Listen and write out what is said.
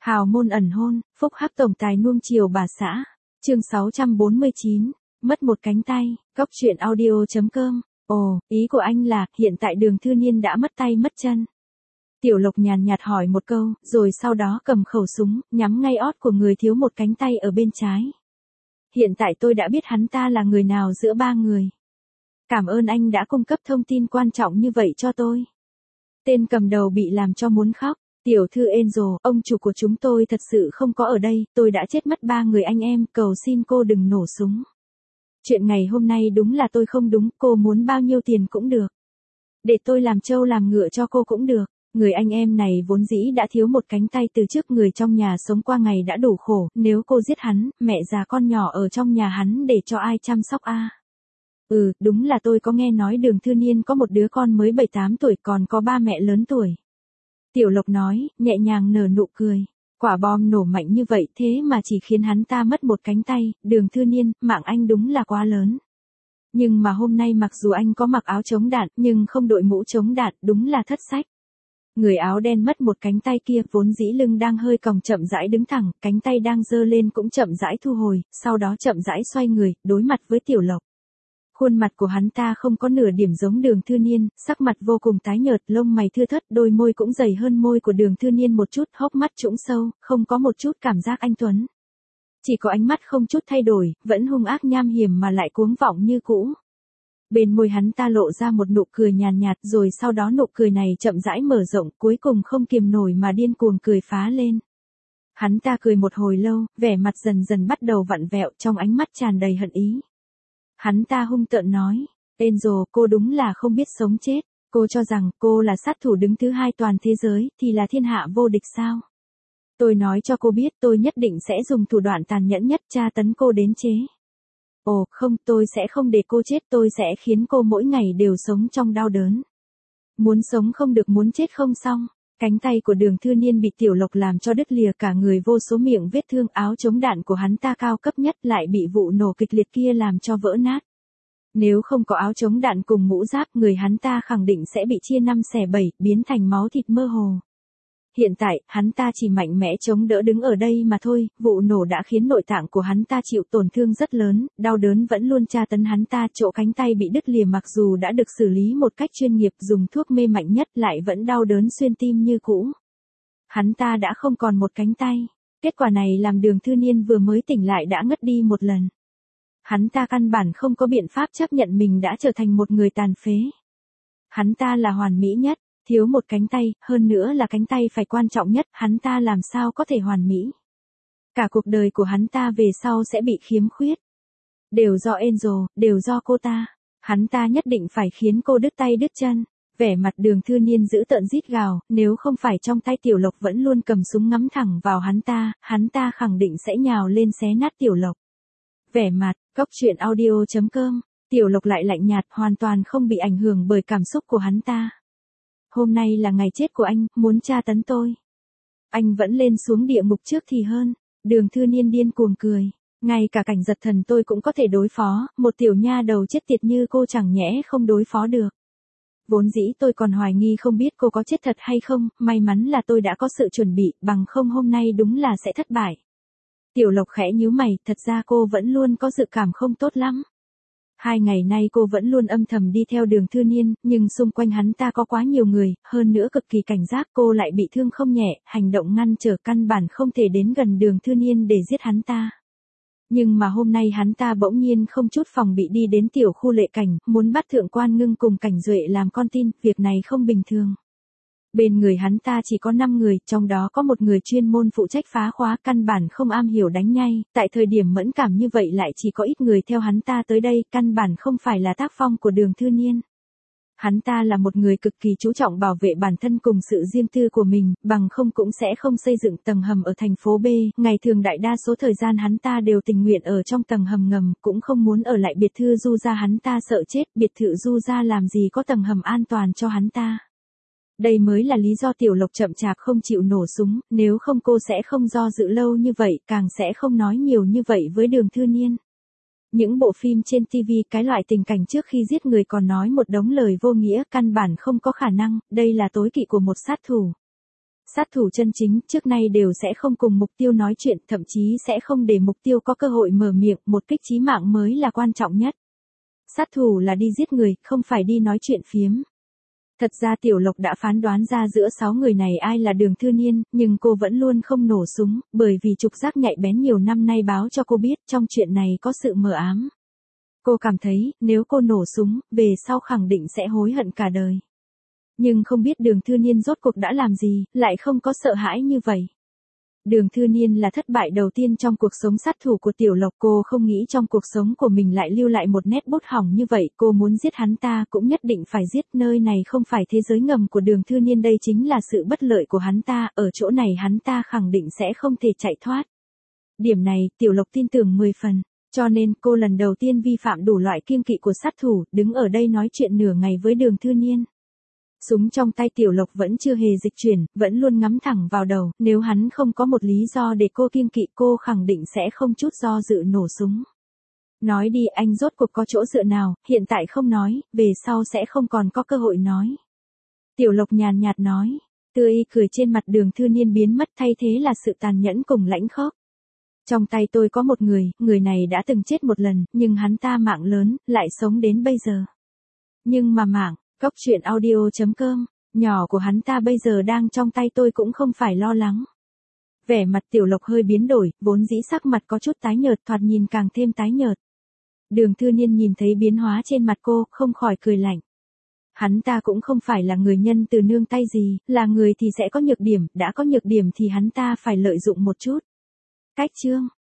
Hào môn ẩn hôn, phúc hắc tổng tài nuông chiều bà xã. Chương 649, mất một cánh tay, góc truyện audio.com. Ồ, ý của anh là, hiện tại Đường Thư Niên đã mất tay mất chân. Tiểu Lộc nhàn nhạt hỏi một câu, rồi sau đó cầm khẩu súng, nhắm ngay ót của người thiếu một cánh tay ở bên trái. Hiện tại tôi đã biết hắn ta là người nào giữa ba người. Cảm ơn anh đã cung cấp thông tin quan trọng như vậy cho tôi. Tên cầm đầu bị làm cho muốn khóc. Tiểu thư Angel, ông chủ của chúng tôi thật sự không có ở đây, tôi đã chết mất ba người anh em, cầu xin cô đừng nổ súng. Chuyện ngày hôm nay đúng là tôi không đúng, cô muốn bao nhiêu tiền cũng được. Để tôi làm trâu làm ngựa cho cô cũng được. Người anh em này vốn dĩ đã thiếu một cánh tay từ trước, người trong nhà sống qua ngày đã đủ khổ, nếu cô giết hắn, mẹ già con nhỏ ở trong nhà hắn để cho ai chăm sóc a? Đúng là tôi có nghe nói Đường Thư Niên có một đứa con mới 7-8 tuổi, còn có ba mẹ lớn tuổi. Tiểu Lộc nói, nhẹ nhàng nở nụ cười. Quả bom nổ mạnh như vậy thế mà chỉ khiến hắn ta mất một cánh tay, Đường Thư Niên, mạng anh đúng là quá lớn. Nhưng mà hôm nay mặc dù anh có mặc áo chống đạn, nhưng không đội mũ chống đạn, đúng là thất sách. Người áo đen mất một cánh tay kia vốn dĩ lưng đang hơi còng chậm rãi đứng thẳng, cánh tay đang giơ lên cũng chậm rãi thu hồi, sau đó chậm rãi xoay người, đối mặt với Tiểu Lộc. Khuôn mặt của hắn ta không có nửa điểm giống Đường Thư Niên, sắc mặt vô cùng tái nhợt, lông mày thưa thớt, đôi môi cũng dày hơn môi của Đường Thư Niên một chút, hốc mắt trũng sâu, không có một chút cảm giác anh tuấn. Chỉ có ánh mắt không chút thay đổi, vẫn hung ác nham hiểm mà lại cuống vọng như cũ. Bên môi hắn ta lộ ra một nụ cười nhàn nhạt, rồi sau đó nụ cười này chậm rãi mở rộng, cuối cùng không kiềm nổi mà điên cuồng cười phá lên. Hắn ta cười một hồi lâu, vẻ mặt dần dần bắt đầu vặn vẹo, trong ánh mắt tràn đầy hận ý. Hắn ta hung tợn nói, Angel, cô đúng là không biết sống chết, cô cho rằng cô là sát thủ đứng thứ hai toàn thế giới, thì là thiên hạ vô địch sao? Tôi nói cho cô biết tôi nhất định sẽ dùng thủ đoạn tàn nhẫn nhất tra tấn cô đến chế. Ồ, không, tôi sẽ không để cô chết, tôi sẽ khiến cô mỗi ngày đều sống trong đau đớn. Muốn sống không được, muốn chết không xong. Cánh tay của Đường Thư Niên bị Tiểu Lộc làm cho đứt lìa, cả người vô số miệng vết thương, áo chống đạn của hắn ta cao cấp nhất lại bị vụ nổ kịch liệt kia làm cho vỡ nát. Nếu không có áo chống đạn cùng mũ giáp, người hắn ta khẳng định sẽ bị chia 5 xẻ 7, biến thành máu thịt mơ hồ. Hiện tại, hắn ta chỉ mạnh mẽ chống đỡ đứng ở đây mà thôi, vụ nổ đã khiến nội tạng của hắn ta chịu tổn thương rất lớn, đau đớn vẫn luôn tra tấn hắn ta, chỗ cánh tay bị đứt lìa mặc dù đã được xử lý một cách chuyên nghiệp, dùng thuốc mê mạnh nhất lại vẫn đau đớn xuyên tim như cũ. Hắn ta đã không còn một cánh tay. Kết quả này làm Đường Thư Niên vừa mới tỉnh lại đã ngất đi một lần. Hắn ta căn bản không có biện pháp chấp nhận mình đã trở thành một người tàn phế. Hắn ta là hoàn mỹ nhất. Thiếu một cánh tay, hơn nữa là cánh tay phải quan trọng nhất, hắn ta làm sao có thể hoàn mỹ. Cả cuộc đời của hắn ta về sau sẽ bị khiếm khuyết. Đều do Angel, đều do cô ta. Hắn ta nhất định phải khiến cô đứt tay đứt chân. Vẻ mặt Đường Thư Niên giữ tợn rít gào, nếu không phải trong tay Tiểu Lộc vẫn luôn cầm súng ngắm thẳng vào hắn ta khẳng định sẽ nhào lên xé nát Tiểu Lộc. Vẻ mặt, góc truyện audio.com, Tiểu Lộc lại lạnh nhạt, hoàn toàn không bị ảnh hưởng bởi cảm xúc của hắn ta. Hôm nay là ngày chết của anh, muốn tra tấn tôi. Anh vẫn lên xuống địa ngục trước thì hơn. Đường Thư Niên điên cuồng cười. Ngay cả cảnh giật thần tôi cũng có thể đối phó, một tiểu nha đầu chết tiệt như cô chẳng nhẽ không đối phó được. Vốn dĩ tôi còn hoài nghi không biết cô có chết thật hay không, may mắn là tôi đã có sự chuẩn bị, bằng không hôm nay đúng là sẽ thất bại. Tiểu Lộc khẽ nhíu mày, thật ra cô vẫn luôn có dự cảm không tốt lắm. 2 ngày nay cô vẫn luôn âm thầm đi theo Đường Thư Niên, nhưng xung quanh hắn ta có quá nhiều người, hơn nữa cực kỳ cảnh giác, cô lại bị thương không nhẹ, hành động ngăn trở căn bản không thể đến gần Đường Thư Niên để giết hắn ta. Nhưng mà hôm nay hắn ta bỗng nhiên không chút phòng bị đi đến tiểu khu lệ cảnh, muốn bắt Thượng Quan Ngưng cùng Cảnh Duệ làm con tin, việc này không bình thường. Bên người hắn ta chỉ có 5 người, trong đó có một người chuyên môn phụ trách phá khóa, căn bản không am hiểu đánh nhai, tại thời điểm mẫn cảm như vậy lại chỉ có ít người theo hắn ta tới đây, căn bản không phải là tác phong của Đường Thư Niên. Hắn ta là một người cực kỳ chú trọng bảo vệ bản thân cùng sự riêng tư của mình, bằng không cũng sẽ không xây dựng tầng hầm ở thành phố B, ngày thường đại đa số thời gian hắn ta đều tình nguyện ở trong tầng hầm ngầm, cũng không muốn ở lại biệt thự Du gia, hắn ta sợ chết, biệt thự Du gia làm gì có tầng hầm an toàn cho hắn ta. Đây mới là lý do Tiểu Lộc chậm chạp không chịu nổ súng, nếu không cô sẽ không do dự lâu như vậy, càng sẽ không nói nhiều như vậy với Đường Thư Niên. Những bộ phim trên TV cái loại tình cảnh trước khi giết người còn nói một đống lời vô nghĩa, căn bản không có khả năng, đây là tối kỵ của một sát thủ. Sát thủ chân chính trước nay đều sẽ không cùng mục tiêu nói chuyện, thậm chí sẽ không để mục tiêu có cơ hội mở miệng, một kích chí mạng mới là quan trọng nhất. Sát thủ là đi giết người, không phải đi nói chuyện phiếm. Thật ra Tiểu Lộc đã phán đoán ra giữa 6 người này ai là Đường Thư Niên, nhưng cô vẫn luôn không nổ súng, bởi vì trục giác nhạy bén nhiều năm nay báo cho cô biết trong chuyện này có sự mờ ám. Cô cảm thấy, nếu cô nổ súng, về sau khẳng định sẽ hối hận cả đời. Nhưng không biết Đường Thư Niên rốt cuộc đã làm gì, lại không có sợ hãi như vậy. Đường Thư Niên là thất bại đầu tiên trong cuộc sống sát thủ của Tiểu Lộc, cô không nghĩ trong cuộc sống của mình lại lưu lại một nét bút hỏng như vậy, cô muốn giết hắn ta cũng nhất định phải giết, nơi này không phải thế giới ngầm của Đường Thư Niên, đây chính là sự bất lợi của hắn ta, ở chỗ này hắn ta khẳng định sẽ không thể chạy thoát. Điểm này, Tiểu Lộc tin tưởng 10 phần, cho nên cô lần đầu tiên vi phạm đủ loại kiêng kỵ của sát thủ, đứng ở đây nói chuyện nửa ngày với Đường Thư Niên. Súng trong tay Tiểu Lộc vẫn chưa hề dịch chuyển, vẫn luôn ngắm thẳng vào đầu, nếu hắn không có một lý do để cô kiêng kỵ cô khẳng định sẽ không chút do dự nổ súng. Nói đi, anh rốt cuộc có chỗ dựa nào, hiện tại không nói, về sau sẽ không còn có cơ hội nói. Tiểu Lộc nhàn nhạt nói, tươi cười trên mặt Đường Thư Niên biến mất, thay thế là sự tàn nhẫn cùng lãnh khốc. Trong tay tôi có một người này đã từng chết một lần, nhưng hắn ta mạng lớn, lại sống đến bây giờ. Nhưng mà mạng, Cóc truyện audio.com, nhỏ của hắn ta bây giờ đang trong tay tôi cũng không phải lo lắng. Vẻ mặt Tiểu Lộc hơi biến đổi, vốn dĩ sắc mặt có chút tái nhợt, thoạt nhìn càng thêm tái nhợt. Đường Thư Niên nhìn thấy biến hóa trên mặt cô, không khỏi cười lạnh. Hắn ta cũng không phải là người nhân từ nương tay gì, là người thì sẽ có nhược điểm, đã có nhược điểm thì hắn ta phải lợi dụng một chút. Cách chương